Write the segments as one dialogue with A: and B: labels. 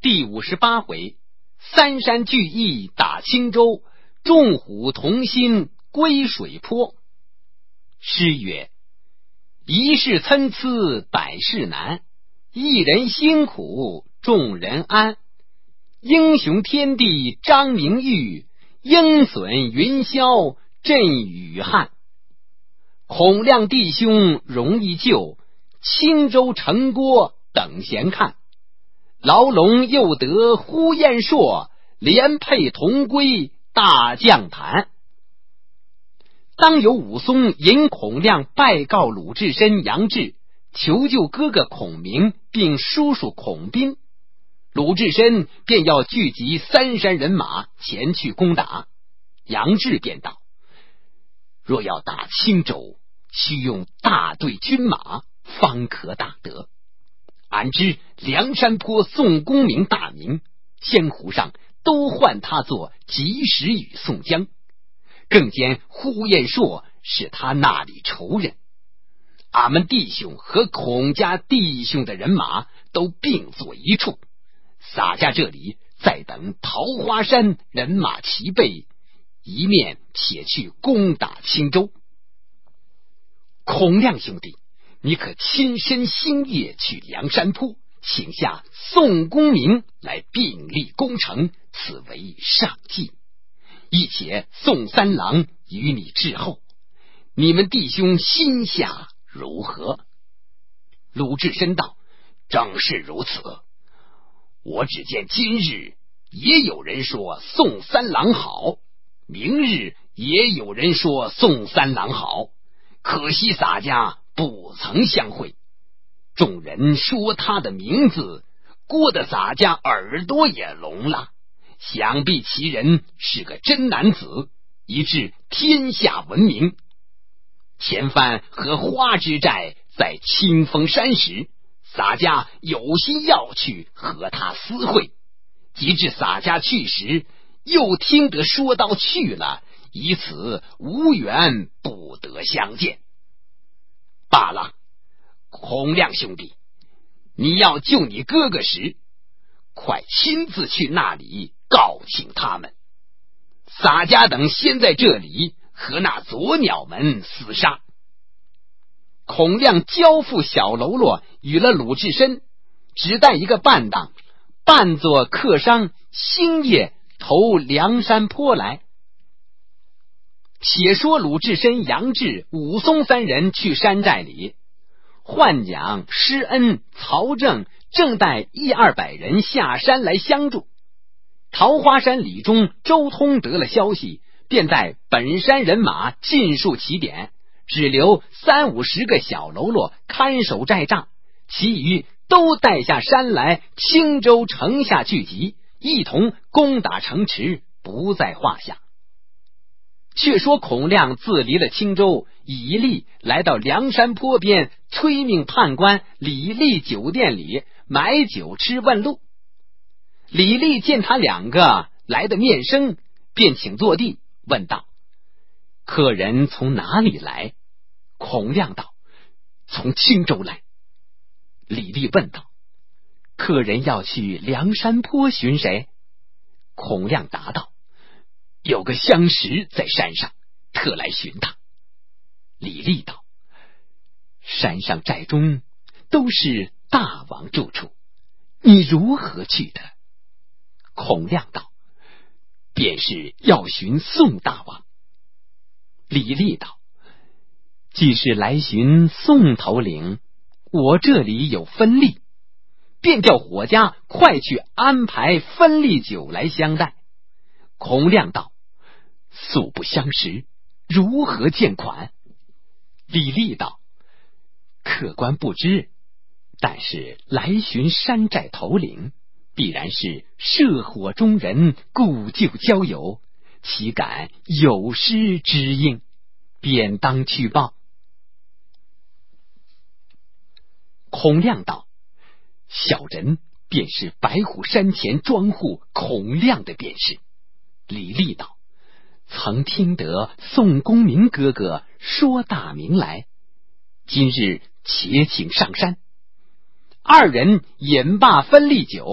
A: 第58回，三山聚义打青州，众虎同心归水泊。诗曰：一事参差百事难，一人辛苦众人安。英雄天地张明玉，鹰隼云霄震羽汉。孔亮弟兄容易救，青州城郭等闲看。牢笼又得呼延硕，连配同归大将坛。当有武松引孔亮拜告鲁智深、杨志，求救哥哥孔明并叔叔孔斌。鲁智深便要聚集三山人马前去攻打。杨志便道：若要打青州，须用大队军马，方可打得。俺知梁山坡宋公明大名，江湖上都唤他做及时雨宋江，更兼呼延硕是他那里仇人。俺们弟兄和孔家弟兄的人马都并作一处，洒家这里再等桃花山人马齐备，一面且去攻打青州。孔亮兄弟，你可亲身星夜去梁山坡，请下宋公明来并力攻城，此为上计。亦且宋三郎与你致后，你们弟兄心下如何？鲁智深道：正是如此。我只见今日也有人说宋三郎好，明日也有人说宋三郎好，可惜洒家不曾相会。众人说他的名字，郭的洒家耳朵也聋了，想必其人是个真男子，以致天下闻名。前番和花之寨在清风山时，洒家有心要去和他私会，及至洒家去时，又听得说到去了，以此无缘不得相见。罢了，孔亮兄弟，你要救你哥哥时，快亲自去那里告请他们。洒家等先在这里和那左鸟们厮杀。孔亮交付小喽啰与了鲁智深，只带一个伴当，扮作客商，星夜投梁山坡来。且说鲁智深、杨志、武松三人去山寨里，换蒋、施恩、曹正正带100-200人下山来相助。桃花山李忠、周通得了消息，便带本山人马尽数起点，只留30-50个小喽啰看守寨帐，其余都带下山来青州城下聚集，一同攻打城池，不在话下。却说孔亮自离了青州，以力来到梁山坡边，催命判官李立酒店里买酒吃问路。李立见他两个来的面生，便请坐地，问道：客人从哪里来？孔亮道：从青州来。李立问道：客人要去梁山坡寻谁？孔亮答道：有个相识在山上，特来寻他。李立道：山上寨中都是大王住处，你如何去的？孔亮道：便是要寻宋大王。李立道：既是来寻宋头领，我这里有分例，便叫伙家快去安排分例酒来相待。孔亮道：素不相识，如何见款？李立道：客官不知，但是来寻山寨头领，必然是社火中人，故旧交友，岂敢有失之应，便当去报。孔亮道：小人便是白虎山前庄户孔亮的便是。李立道：曾听得宋公明哥哥说大名来，今日且请上山。二人饮罢分例酒，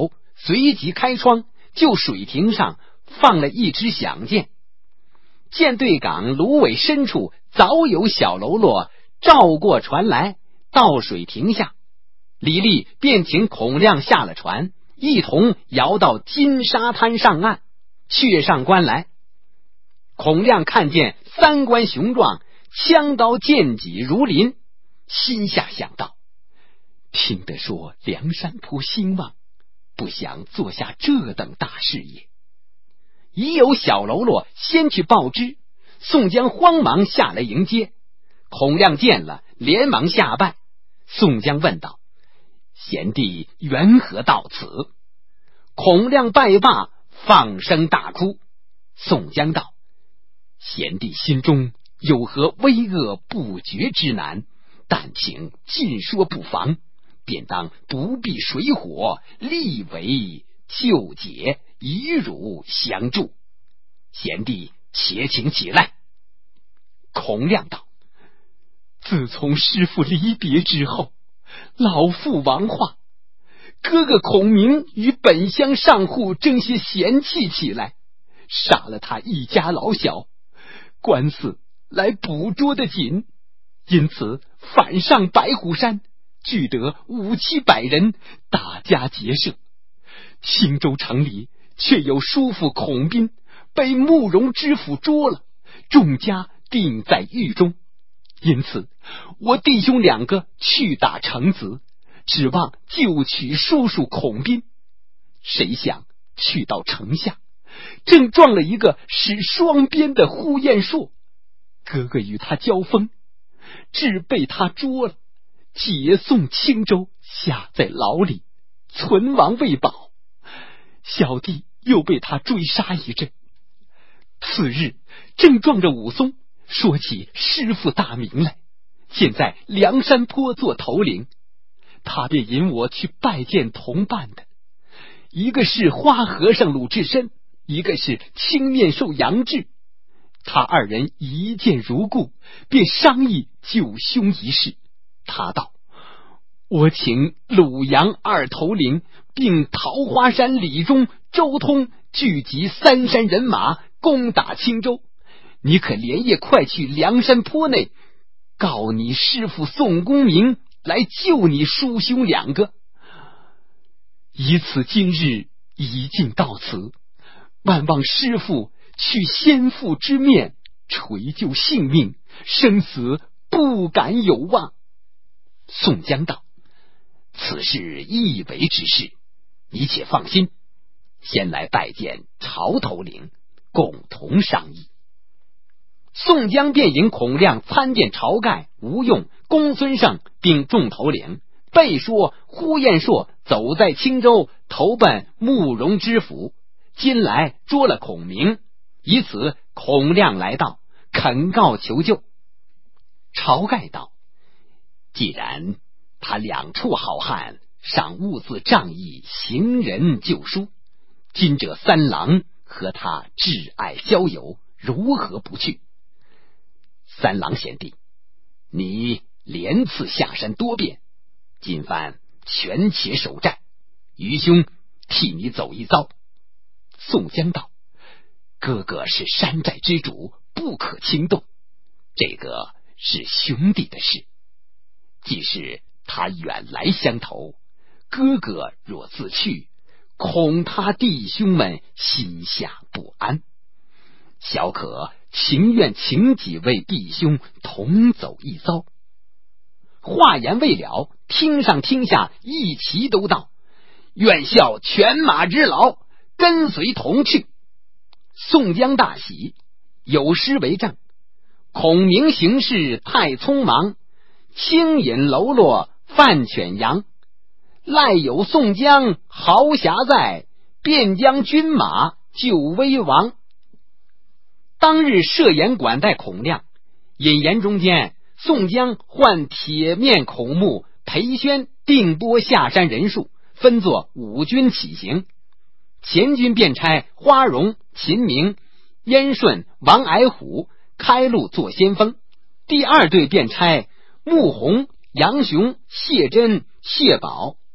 A: 随即开窗，就水亭上放了一支响箭。舰队港芦苇深处早有小喽啰照过船来，到水亭下，李立便请孔亮下了船，一同摇到金沙滩上岸，却上关来。孔亮看见三关雄壮，枪刀剑戟如林，心下想到，听得说梁山泊兴旺，不想做下这等大事业。已有小喽啰先去报知，宋江慌忙下来迎接。孔亮见了，连忙下拜。宋江问道：贤弟缘何到此？孔亮拜罢，放声大哭。宋江道：贤弟心中有何危恶不决之难，但请尽说不妨，便当不避水火，力为救解，以汝相助。贤弟且请起来。孔亮道：自从师父离别之后，老父亡化，哥哥孔明与本乡上户争些嫌弃起来，杀了他一家老小，官司来捕捉得紧，因此反上白虎山，聚得500-700人，大家结社。青州城里却有叔父孔斌被慕容知府捉了，众家定在狱中。因此我弟兄2个去打程子，指望救取叔叔孔斌。谁想去到城下，正撞了一个使双鞭的呼延灼，哥哥与他交锋，致被他捉了，解送青州，下在牢里，存亡未保。小弟又被他追杀一阵。次日正撞着武松，说起师父大名来，现在梁山坡做头领，他便引我去拜见同伴的，一个是花和尚鲁智深，一个是青面兽杨志。他2人一见如故，便商议救兄一事。他道：我请鲁杨2头领，并桃花山李忠、周通聚集3山人马，攻打青州。你可连夜快去梁山坡内，告你师父宋公明来救你叔兄2个。以此今日已经到此，万望师父去先父之面，垂救性命，生死不敢有望。宋江道：此事易为之事，你且放心，先来拜见曹头领，共同商议。宋江便引孔亮参见晁盖、吴用、公孙胜并众头领，备说呼延灼走在青州，投奔慕容知府，今来捉了孔明，以此孔亮来到，恳告求救。晁盖道：既然他2处好汉尚兀自仗义行人救书，今这3郎和他挚爱交友，如何不去？3郎贤弟，你连次下山多变，今番权且守寨，愚兄替你走一遭。宋江道：哥哥是山寨之主，不可轻动，这个是兄弟的事，既是他远来相投，哥哥若自去，恐他弟兄们心下不安，小可情愿请几位弟兄同走一遭。话言未了，厅上厅下一齐都道：愿效犬马之劳，跟随同去。宋江大喜，有诗为证：孔明行事太匆忙，轻引喽啰犯犬羊，赖有宋江豪侠在，便将军马救威王。当日设宴管待孔亮，饮言中间，宋江唤铁面孔目、裴宣、定波下山人数，分作5军起行。前军便差花荣、秦明、燕顺、王矮虎开路做先锋，第2队便差穆弘、杨雄、谢真、谢宝，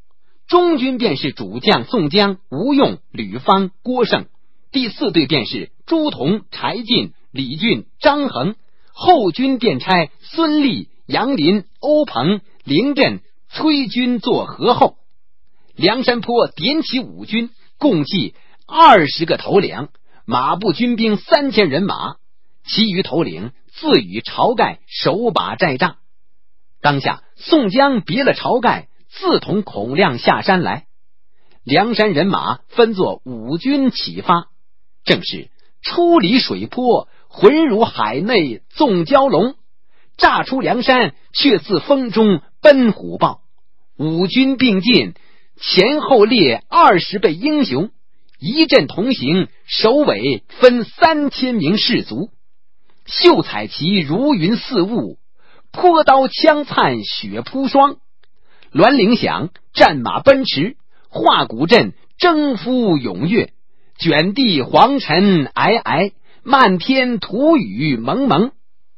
A: 中军便是主将宋江、吴用、吕方、郭盛，第4队便是朱仝、柴进、李俊、张衡，后军便差孙立、杨林、欧鹏、凌震、崔军做合后。梁山坡点起5军，共计20个头领，马步军兵3000人马，其余头领自与晁盖手把寨栅。当下宋江别了晁盖，自同孔亮下山来。梁山人马分作5军起发，正是出离水坡，浑如海内纵蛟龙，乍出梁山，却自风中奔虎豹。5军并进，前后列20倍英雄，一阵同行，首尾分3000名士卒。秀彩旗如云似雾，泼刀枪灿血扑霜。銮铃响，战马奔驰，画鼓阵征夫踊跃，卷地黄尘皑皑，漫天土雨蒙蒙。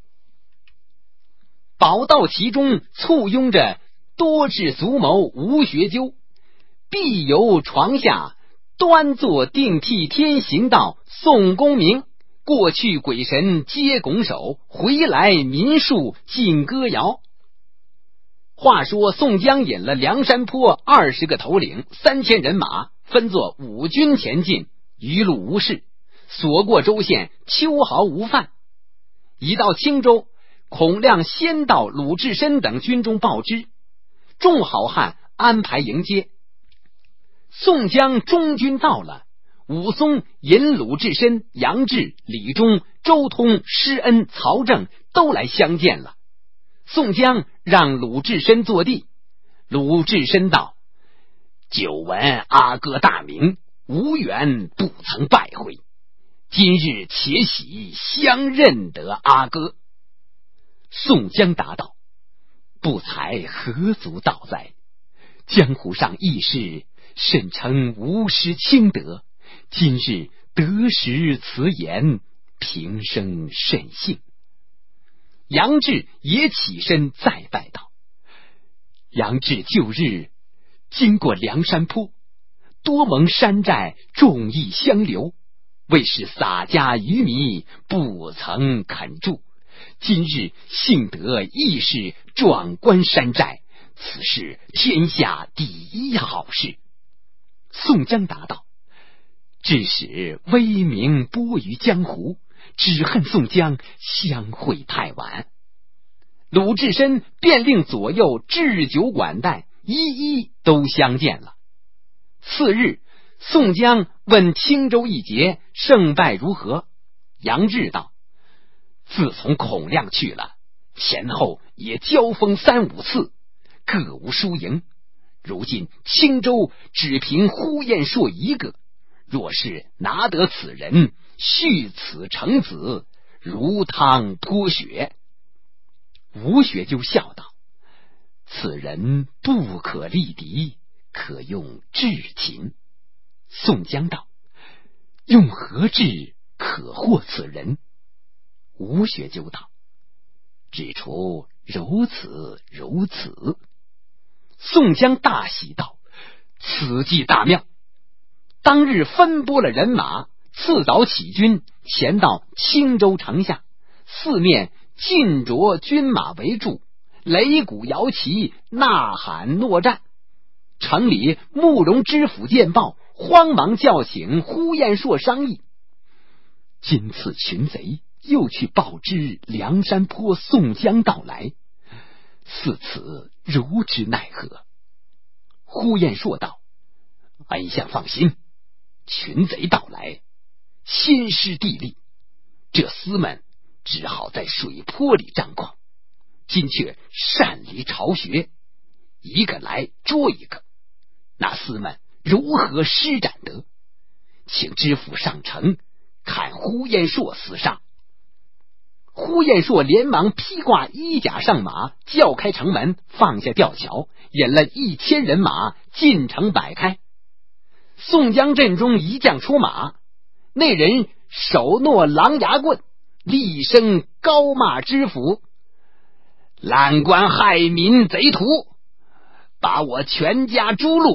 A: 宝道其中簇拥着多智足谋吴学究，碧游床下端坐定替天行道宋公明，过去鬼神皆拱手，回来民庶尽歌谣。话说宋江引了梁山坡20个头领3000人马，分作5军前进，余路无事，所过州县秋毫无犯。已到青州，孔亮先到鲁智深等军中报知，众好汉安排迎接。宋江中军到了，武松引鲁智深、杨志、李忠、周通、施恩、曹正都来相见了。宋江让鲁智深坐地，鲁智深道：久闻阿哥大名，无缘不曾拜会，今日且喜相认得阿哥。宋江答道：不才何足道哉，江湖上义士甚称无师清德，今日得识此言，平生甚幸。杨志也起身再拜道：杨志旧日经过梁山坡，多蒙山寨众义相留，为是洒家愚迷，不曾肯住，今日幸得义士壮观山寨，此是天下第一好事。宋江答道：致使威名播于江湖，只恨宋江相会太晚。鲁智深便令左右置酒管待，一一都相见了。次日，宋江问青州一节胜败如何。杨志道：自从孔亮去了，前后也交锋3、5次，各无输赢。如今青州只凭呼延灼一个，若是拿得此人，续此成子，如汤泼血。吴学究笑道：此人不可力敌，可用智擒。宋江道：用何智可获此人？吴学究道：只除如此如此。宋江大喜道：此计大妙。当日分拨了人马，次早起军，前到青州城下，四面尽着军马围住，擂鼓摇旗，呐喊诺战。城里慕容知府见报，慌忙叫请呼延灼商议。今次群贼又去报知梁山坡宋江到来，似此如之奈何？呼延灼道：恩相放心，群贼到来，心失地利，这厮们只好在水坡里张狂，今却擅离巢穴，一个来捉一个，那厮们如何施展得？请知府上城，看呼延灼死杀。呼延灼连忙披挂衣甲上马，叫开城门，放下吊桥，引了1000人马进城摆开。宋江阵中一将出马，那人手握狼牙棍，厉声高骂知府：滥官害民贼徒，把我全家诛戮，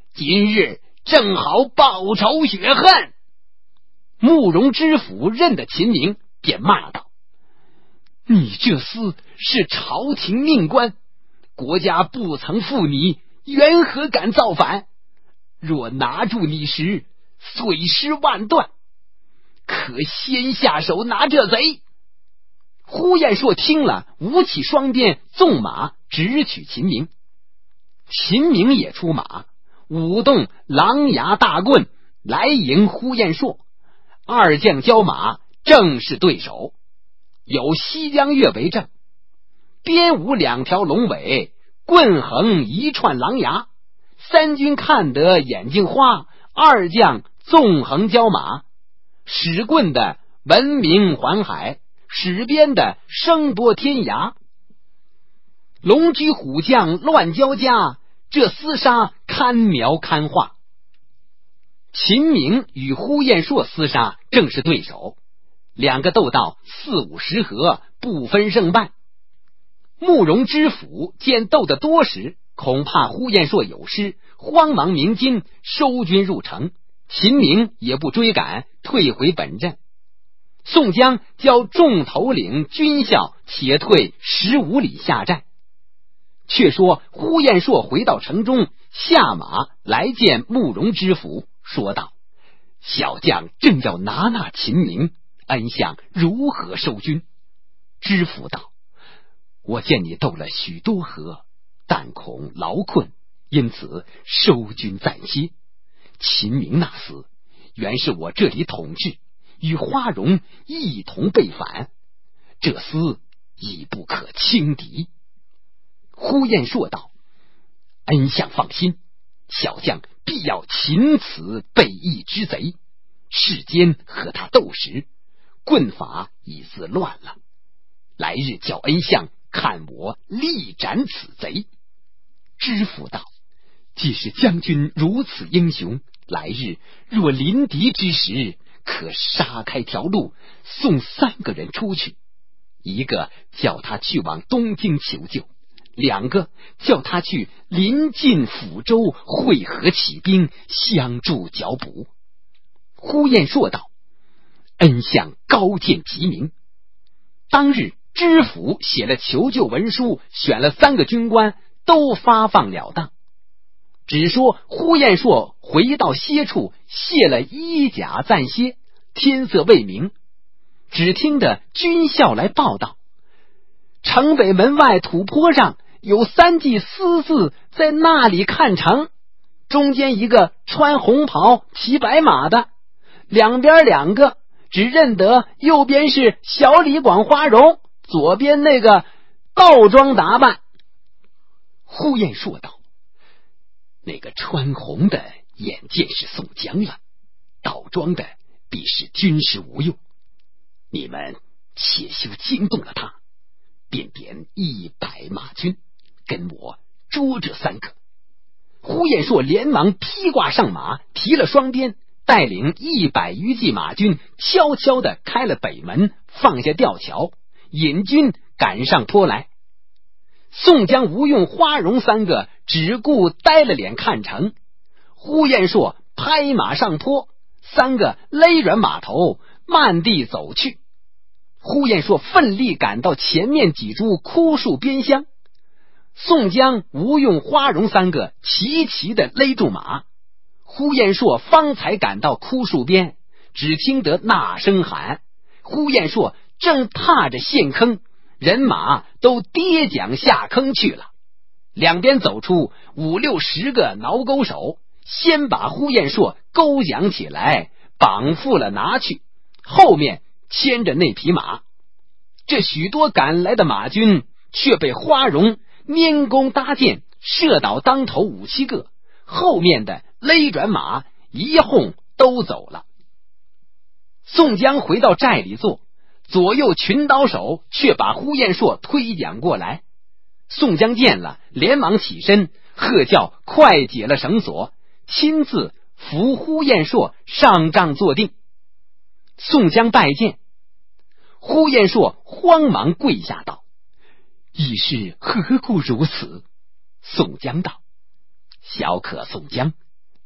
A: 今日正好报仇雪恨。慕容知府认得秦明，便骂道：你这厮是朝廷命官，国家不曾负你，缘何敢造反？若拿住你时，碎尸万段，可先下手拿这贼。呼延灼听了，舞起双鞭，纵马直取秦明。秦明也出马，舞动狼牙大棍来迎呼延灼。二将交马，正是对手。有西江月为证，鞭舞两条龙尾，棍横一串狼牙。三军看得眼睛花，二将纵横交马，使棍的闻名环海，使鞭的声波天涯。龙驹虎将乱交加，这厮杀堪描堪画。秦明与呼延灼厮杀正是对手，两个斗到40-50合，不分胜败。慕容知府见斗得多时，恐怕呼延灼有失，慌忙鸣金收军入城。秦明也不追赶，退回本镇。宋江叫众头领军校且退15里下寨。却说呼延灼回到城中，下马来见慕容知府，说道：小将正要拿那秦明，恩相如何收军？知府道：我见你斗了许多合，但恐劳困，因此收军暂歇。秦明那厮原是我这里统治，与花荣一同被反，这厮已不可轻敌。呼延灼道：恩相放心，小将必要擒此背义之贼。世间和他斗时，棍法已自乱了，来日叫恩相看我力斩此贼。知府道：既是将军如此英雄，来日若临敌之时，可杀开条路，送3个人出去，一个叫他去往东京求救，2个叫他去临近抚州会合起兵，相助剿捕。呼延灼道：恩相高见极明。当日知府写了求救文书，选了3个军官，都发放了当。只说呼延灼回到歇处，卸了衣甲暂歇，天色未明，只听得军校来报道，城北门外土坡上有3骑私自在那里看城，中间一个穿红袍骑白马的，两边2个只认得右边是小李广花荣，左边那个道装打扮。呼延灼道：那个穿红的眼见是宋江了，道装的必是军师吴用，你们且休惊动了他，便点100马军跟我捉这3个。呼延灼连忙披挂上马，提了双鞭，带领100余骑马军，悄悄地开了北门，放下吊桥，引军赶上坡来。宋江、吴用、花荣3个只顾呆了脸看城。呼延灼拍马上坡，3个勒软马头，慢地走去。呼延灼奋力赶到前面几株枯树边厢，宋江、吴用、花荣3个齐齐的勒住马。呼延灼方才赶到枯树边，只听得呐声喊，呼延灼正踏着陷坑，人马都跌桨下坑去了。两边走出5、6、10个挠钩手，先把呼延灼勾桨起来，绑缚了拿去，后面牵着那匹马。这许多赶来的马军却被花荣拈弓搭箭，射倒当头5、7个，后面的勒转马一哄都走了。宋江回到寨里坐，左右群刀手却把呼延灼推将过来。宋江见了，连忙起身，喝叫快解了绳索，亲自扶呼延灼上帐坐定。宋江拜见，呼延灼慌忙跪下道：义师何故如此？宋江道：小可宋江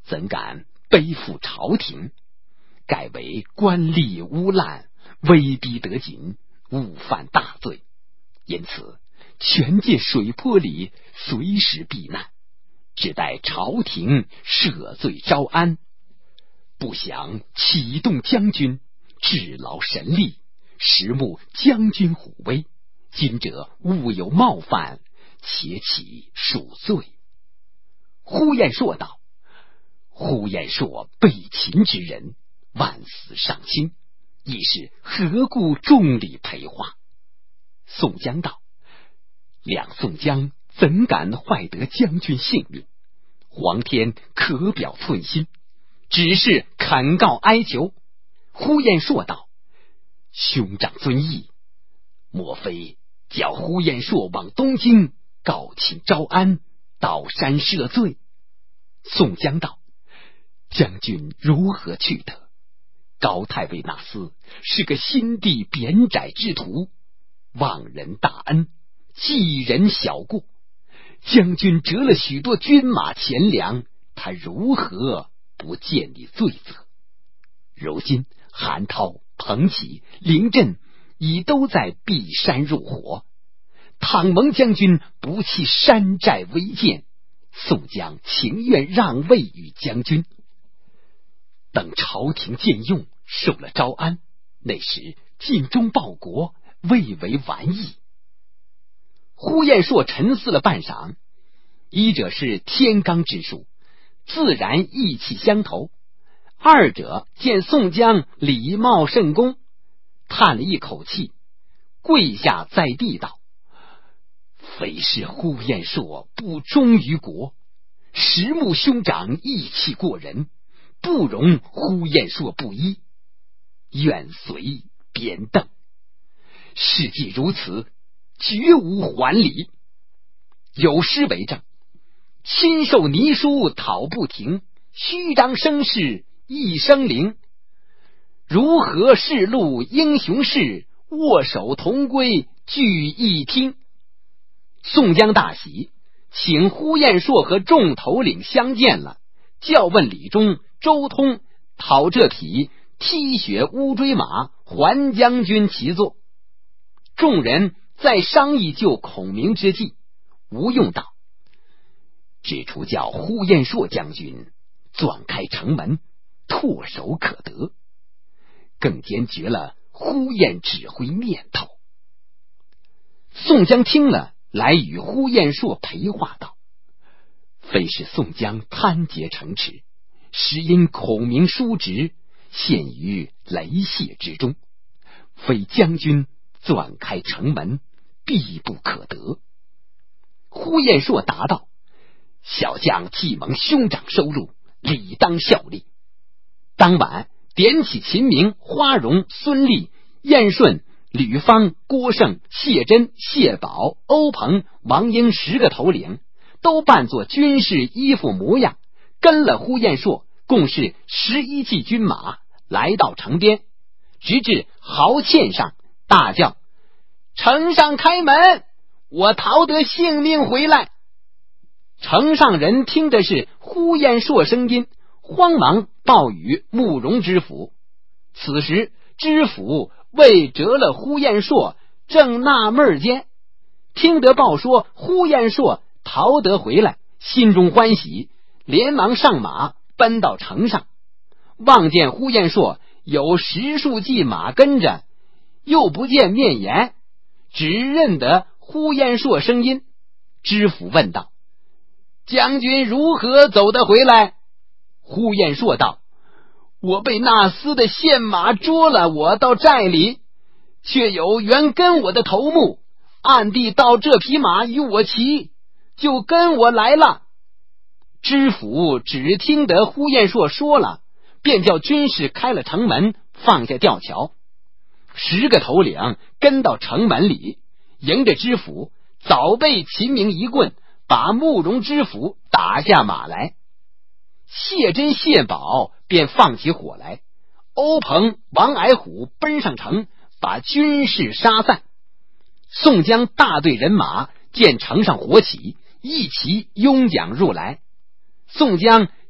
A: 怎敢背负朝廷，改为官吏污滥，威逼得紧，误犯大罪，因此全进水泊里，随时避难，只待朝廷赦罪招安。不想启动将军，至劳神力，实慕将军虎威，今者误有冒犯，且起恕罪。呼延灼道：呼延灼被擒之人，万死上卿，亦是何故重礼陪化？宋江道：两宋江怎敢坏得将军性命？皇天可表寸心，只是恳告哀求。呼延灼道：兄长尊意，莫非叫呼延灼往东京告请招安，到山赦罪？宋江道：将军如何去得？高太尉那厮是个心地贬窄之徒，忘人大恩，记人小过，将军折了许多军马钱粮，他如何不见你罪责？如今韩涛、彭起、凌震已都在避山入伙，倘蒙将军不弃山寨为鉴，宋江情愿让位于将军。等朝廷见用，受了招安，那时尽忠报国，未为玩意。呼延灼沉思了半晌，一者是天罡之术，自然意气相投；二者见宋江礼貌甚恭，叹了一口气，跪下在地道：非是呼延灼不忠于国，实慕兄长义气过人，不容呼延灼不依，愿随鞭邓。事既如此，绝无还礼。有诗为证：亲受泥书讨不停，虚张声势一生灵。如何世路英雄事，握手同归聚一厅。宋江大喜，请呼延灼和众头领相见了，叫问李忠、周通，讨这匹踢雪乌骓马还将军骑坐。众人在商议救孔明之计，吴用道：只除叫呼延灼将军钻开城门，唾手可得，更坚决了呼延指挥念头。宋江听了，来与呼延灼陪话道：非是宋江贪劫城池，实因孔明叔侄陷于雷泄之中，非将军钻开城门，必不可得。呼延灼答道：小将既蒙兄长收录，理当效力。当晚点起秦明、花荣、孙立、燕顺、吕方、郭盛、谢珍、谢宝、欧鹏、王英10个头领，都扮作军事衣服模样，跟了呼延灼，共是11骑军马，来到城边，直至壕堑上，大叫：城上开门，我逃得性命回来。城上人听的是呼延灼声音，慌忙报与慕容知府。此时知府为折了呼延灼，正纳闷间，听得报说呼延灼逃得回来，心中欢喜，连忙上马奔到城上，望见呼延灼有10数骑马跟着，又不见面言，只认得呼延灼声音。知府问道：将军如何走得回来？呼延灼道：我被那厮的线马捉了，我到寨里，却有原跟我的头目暗地盗这匹马与我骑，就跟我来了。知府只听得呼延灼说了，便叫军士开了城门，放下吊桥。10个头领跟到城门里，迎着知府，早被秦明一棍把慕容知府打下马来。谢珍、谢宝便放起火来，欧鹏、王矮虎奔上城，把军士杀散。宋江大队人马见城上火起，一齐拥蒋入来。宋江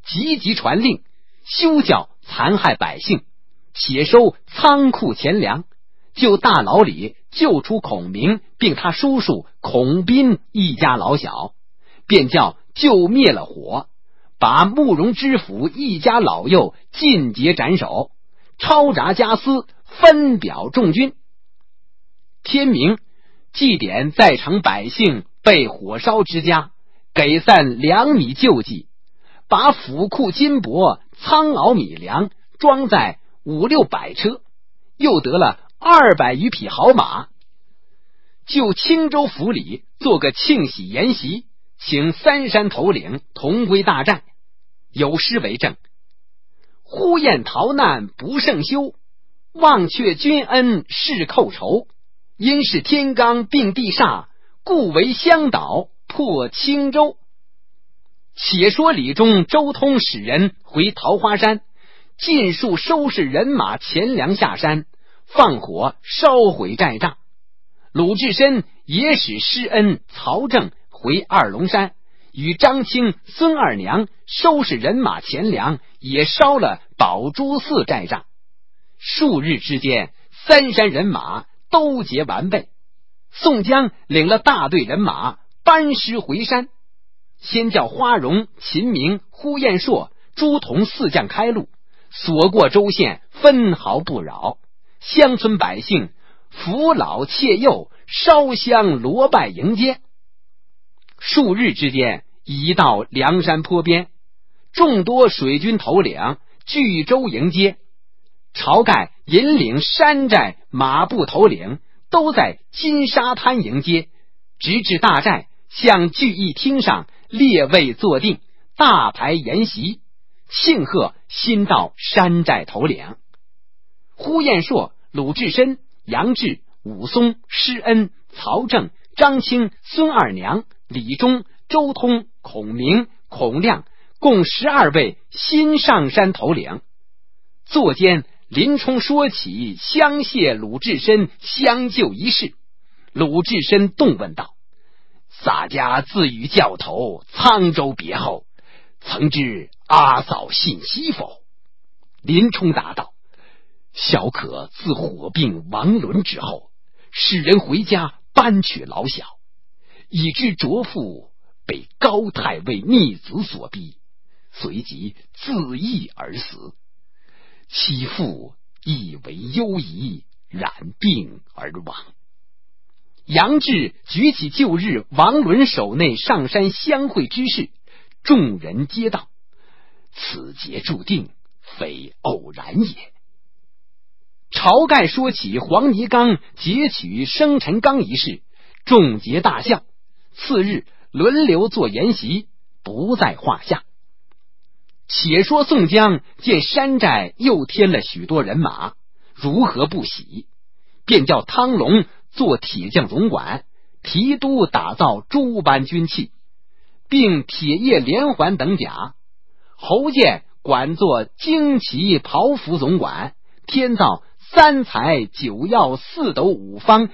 A: 急急传令，休教残害百姓，且收仓库钱粮，就大牢里救出孔明并他叔叔孔斌一家老小，便叫救灭了火，把慕容知府一家老幼尽皆斩首，抄闸加司，分表众军。天明，祭典在城百姓被火烧之家，给散粮米救济，把府库金帛、仓廒米粮装在500-600车，又得了200余匹好马。就青州府里做个庆喜筵席，请3山头领同归大战。有诗为证：呼燕逃难不胜休，忘却君恩是寇仇。因是天罡并地煞，故为香岛破青州。且说李忠、周通使人回桃花山，尽数收拾人马钱粮下山，放火烧毁寨栅。鲁智深也使施恩、曹正回二龙山，与张清、孙二娘收拾人马钱粮，也烧了宝珠寺寨栅。数日之间，3山人马都结完备。宋江领了大队人马班师回山，先叫花荣、秦明、呼延灼、朱仝4将开路，锁过州县，分毫不扰。乡村百姓扶老切幼，烧香罗拜迎接。数日之间，已到梁山坡边，众多水军头领聚州迎接。晁盖引领山寨马步头领都在金沙滩迎接，直至大寨，向聚义厅上列位坐定，大排筵席，庆贺新到山寨头领。呼延灼、鲁智深、杨志、武松、施恩、曹正、张清、孙二娘、李忠、周通、孔明、孔亮共12位新上山头领。座间林冲说起相谢鲁智深相救一事。鲁智深动问道：洒家自与教头沧州别后，曾知阿嫂信息否？林冲答道：小可自火并王伦之后，使人回家搬取老小，以致卓父被高太尉逆子所逼，随即自缢而死。其父亦为忧疑，染病而亡。杨志举起旧日王伦手内上山相会之事，众人皆道：此劫注定，非偶然也。晁盖说起黄泥冈劫取生辰纲一事，众皆大笑。次日轮流做筵席，不在话下。且说宋江见山寨又添了许多人马，如何不喜？便叫汤龙做铁匠总管，提督打造诸般军器，并铁叶连环等甲。侯健管做旌旗袍服总管，添造3彩9曜4斗5方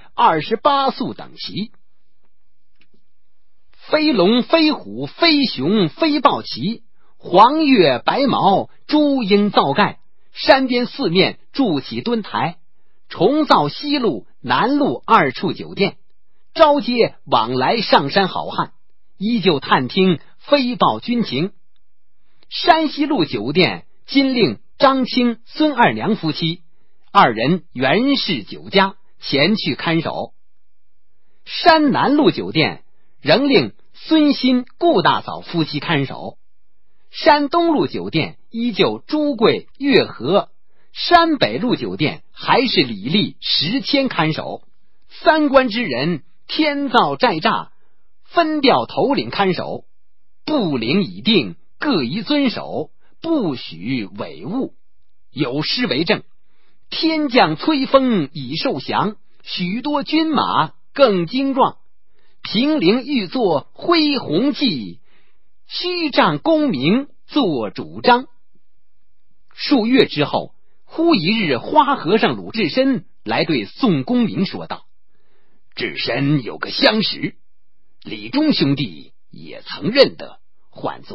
A: 28素等旗。飞龙、飞虎、飞熊、飞豹旗，黄月、白毛、朱缨造盖，山边四面筑起墩台，重造西路、南路2处酒店，招接往来上山好汉，依旧探听飞报军情。山西路酒店今令张清、孙二娘夫妻2人原是酒家，前去看守。山南路酒店仍令孙新、顾大嫂夫妻看守。山东路酒店依旧朱贵、月和，山北路酒店还是李立、石谦看守。3关之人天造寨栅，分调头领看守，布领已定，各宜遵守，不许违误。有诗为证：天降催风已受降，许多军马更精壮。平陵欲作挥鸿计，虚仗功名做主张。数月之后，忽一日，花和尚鲁智深来对宋公明说道：智深有个相识，李忠兄弟也曾认得，唤作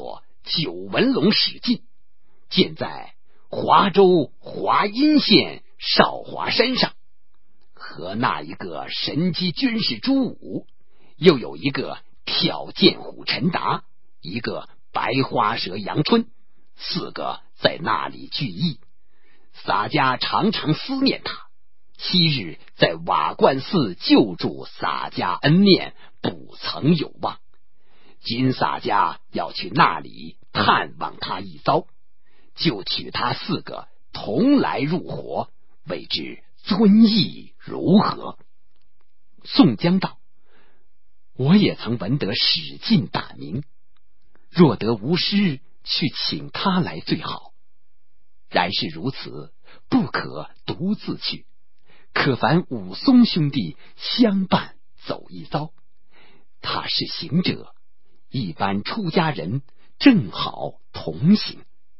A: 九纹龙史进，建在华州华阴县少华山上，和那一个神机军师朱武，又有一个挑剑虎陈达，一个白花蛇杨春，4个在那里聚义。洒家常常思念他，昔日在瓦罐寺救助洒家恩念，不曾有忘。今洒家要去那里探望他一遭，就取他4个同来入伙，未知尊意如何？宋江道：我也曾闻得史进大名，若得无师去请他来最好。然是如此，不可独自去，可烦武松兄弟相伴走一遭。他是行者，一般出家人正好同行。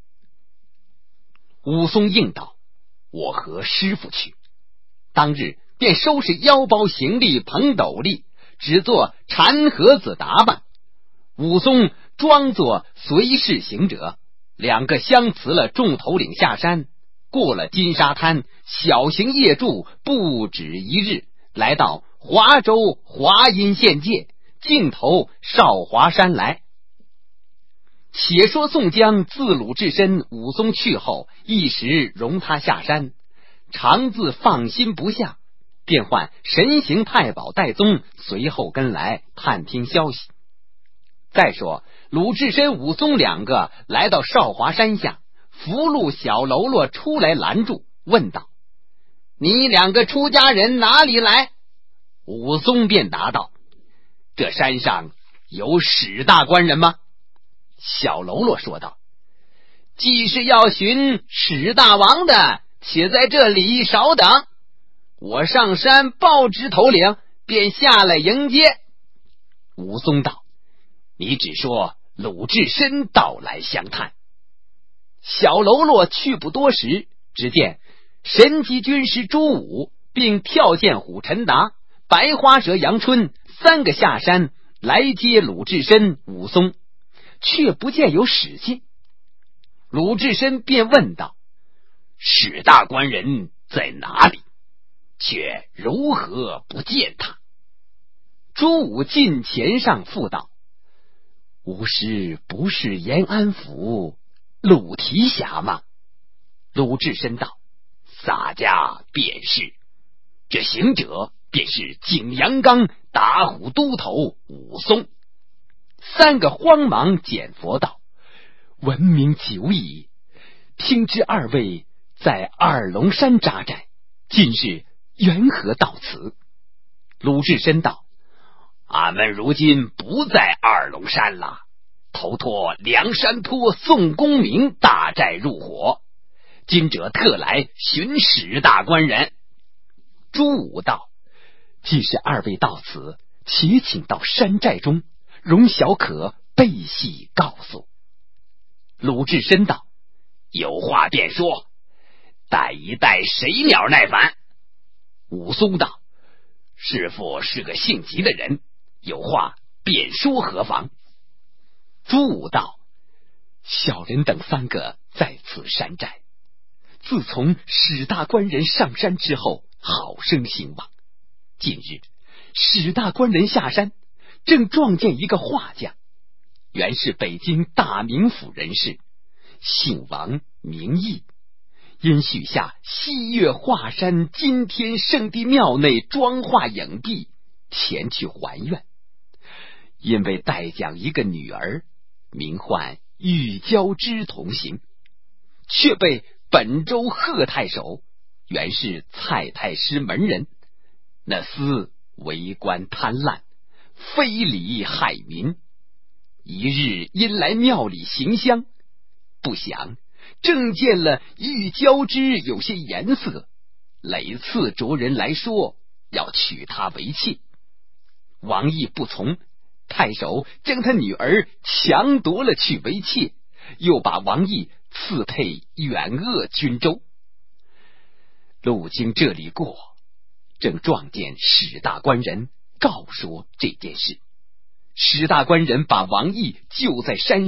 A: 武松应道：我和师傅去。当日便收拾腰包行李捧斗笠，只做禅和子打扮。武松装作随侍行者，2个相辞了众头领下山，过了金沙滩，小行夜住不止1日，来到华州华阴县界，径投少华山来。且说宋江自鲁智深、武松去后，一时容他下山，常自放心不下，便唤神行太保戴宗随后跟来探听消息。再说鲁智深、武松2个来到少华山下，俘虏小喽啰出来拦住，问道：你2个出家人哪里来？武松便答道：这山上有史大官人吗？小喽啰说道：既是要寻史大王的，且在这里稍等，我上山报知头领，便下来迎接。武松道：你只说鲁智深到来相探。小喽啰去不多时，只见神机军师朱武并跳剑虎陈达、白花蛇杨春3个下山来接鲁智深、武松，却不见有史进。鲁智深便问道：史大官人在哪里？却如何不见他？朱武近前上复道：吾师不是延安府鲁提辖吗？鲁智深道：洒家便是，这行者便是景阳冈打虎都头武松。3个慌忙简佛道：闻名久矣，听知2位在二龙山扎寨，今日缘何到此？鲁智深道：俺们如今不在二龙山了，头托梁山坡宋公明大寨入伙，今者特来寻史大官人。朱武道：既是2位到此，且请到山寨中，容小可备细告诉。鲁智深道：有话便说，待一待谁鸟耐烦。武松道：师父是个性急的人，有话便说何妨。朱武道：小人等3个在此山寨，自从史大官人上山之后，好生兴旺。近日史大官人下山，正撞见一个画匠，原是北京大名府人士，姓王名义，因许下西岳华山金天圣地庙内妆画影壁，前去还愿。因为待讲一个女儿，名唤玉娇枝同行，却被本州贺太守，原是蔡太师门人，那厮为官贪婪，非礼害民。一日因来庙里行香，不想正见了玉娇枝有些颜色，累次着人来说要娶她为妾。王毅不从，太守将他女儿强夺了去为妾，又把王毅赐配远鄂军州。路经这里过，正撞见史大官人，告说这件事。史大官人把王毅救在山上，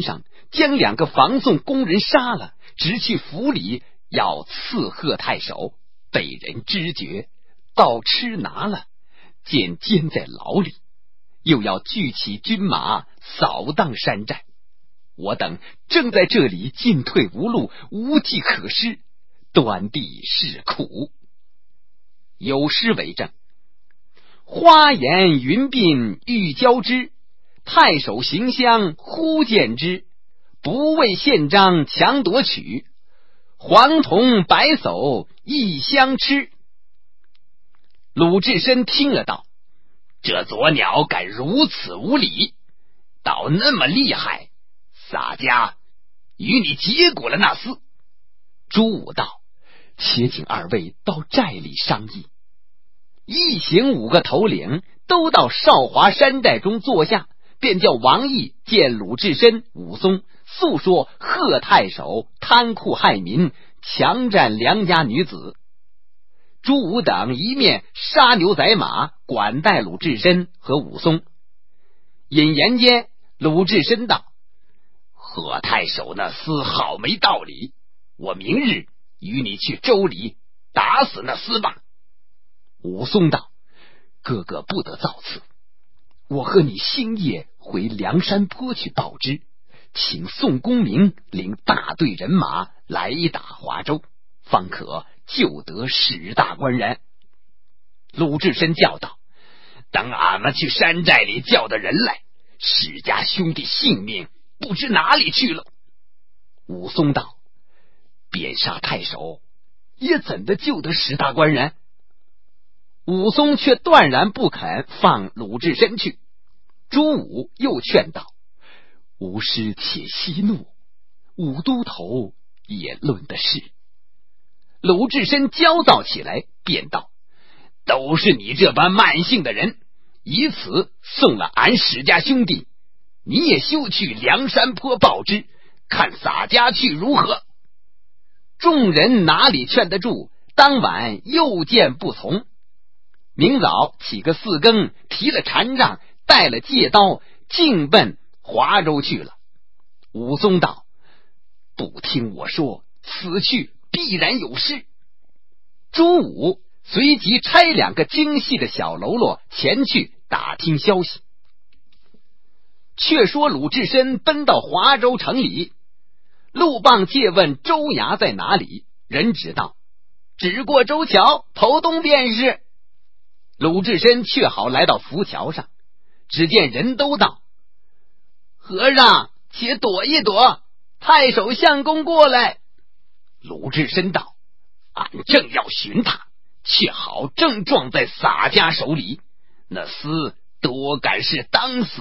A: 将2个防送工人杀了，直去府里要刺贺太守，被人知觉，倒吃拿了，见监在牢里，又要聚起军马扫荡山寨。我等正在这里进退无路，无计可施，端地是苦。有诗为证：花颜云鬓欲交织，太守行香忽见之，不为宪章强夺取，蝗虫白叟亦相吃。鲁智深听了道：这左鸟敢如此无礼，倒那么厉害，洒家与你结果了那厮。朱武道：且请2位到寨里商议。一行5个头领都到少华山寨中坐下，便叫王毅见鲁智深、武松，诉说贺太守贪酷害民，强占良家女子。朱武等一面杀牛宰马，管待鲁智深和武松。引言间，鲁智深道：贺太守那厮好没道理，我明日与你去州里打死那厮吧。武松道：哥哥不得造次，我和你星夜回梁山坡去报之，请宋公明领大队人马来打华州，方可救得史大官人。鲁智深叫道：等俺们去山寨里叫的人来，史家兄弟性命不知哪里去了。武松道：便杀太守，也怎的救得史大官人？武松却断然不肯放鲁智深去。朱武又劝道：吾师且息怒，武都头也论的是。鲁智深焦躁起来，便道：都是你这般慢性的人，以此送了俺史家兄弟，你也休去梁山坡报之，看洒家去如何？众人哪里劝得住，当晚又见不从。明早起个4更，提了禅杖，带了戒刀，径奔华州去了。武松道：不听我说，此去必然有失。朱武随即差2个精细的小喽啰前去打听消息。却说鲁智深奔到华州城里，路傍借问州衙在哪里，人指道：只过州桥，头东便是。鲁智深却好来到浮桥上，只见人都道：和尚且躲一躲，太守相公过来。鲁智深道：俺正要寻他，却好正撞在洒家手里，那厮多敢是当死。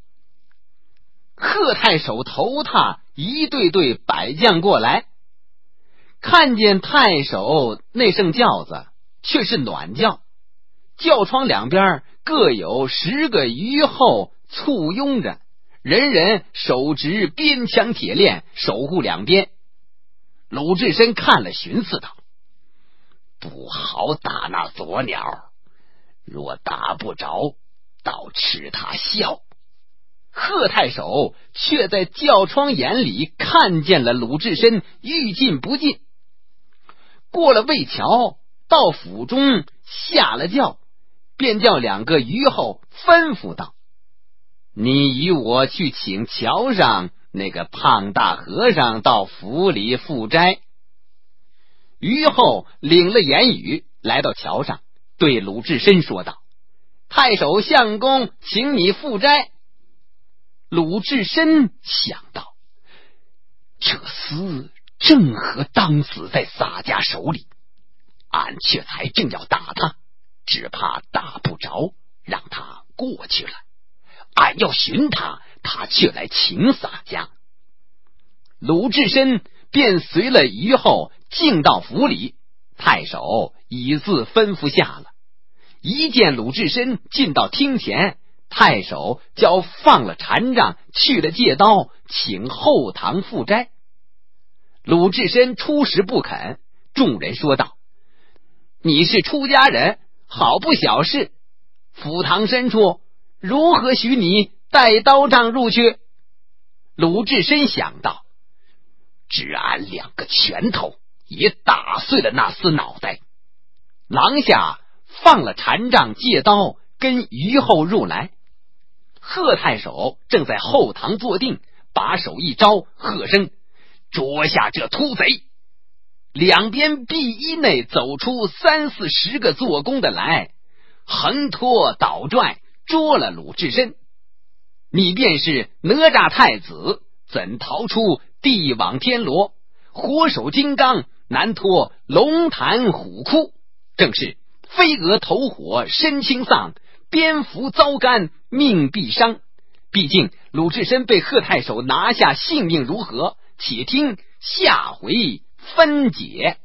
A: 贺太守头踏一队队百将过来，看见太守那声轿子却是暖轿，轿窗两边各有10个虞候簇拥着，人人手执边枪铁链，守护两边。鲁智深看了，寻思道：不好打那左鸟，若打不着，倒吃他笑。贺太守却在轿窗眼里看见了鲁智深欲进不进。过了魏桥，到府中下了轿，便叫2个虞候吩咐道：你与我去请桥上那个胖大和尚到府里赴斋。虞候领了言语，来到桥上，对鲁智深说道：太守相公请你赴斋。鲁智深想到，这厮正合当死在洒家手里，俺却才正要打他，只怕打不着，让他过去了。俺要寻他，他却来请洒家。鲁智深便随了虞候进到府里，太守已自吩咐下了。一见鲁智深进到厅前，太守叫放了禅杖，去了戒刀，请后堂赴斋。鲁智深初时不肯，众人说道：你是出家人，好不小事，府堂深处如何许你带刀杖入去？ 鲁智深想到，只俺2个拳头也打碎了那厮脑袋。廊下放了禅杖戒刀跟虞后入来，贺太守正在后堂坐定，把手一招，喝声：捉下这秃贼！两边壁衣内走出30、40个做工的来，横拖倒拽捉了鲁智深。你便是哪吒太子，怎逃出地网天罗？火手金刚难脱龙潭虎窟，正是飞蛾投火身轻丧，蝙蝠遭干命必伤。毕竟鲁智深被贺太守拿下，性命如何？且听下回分解。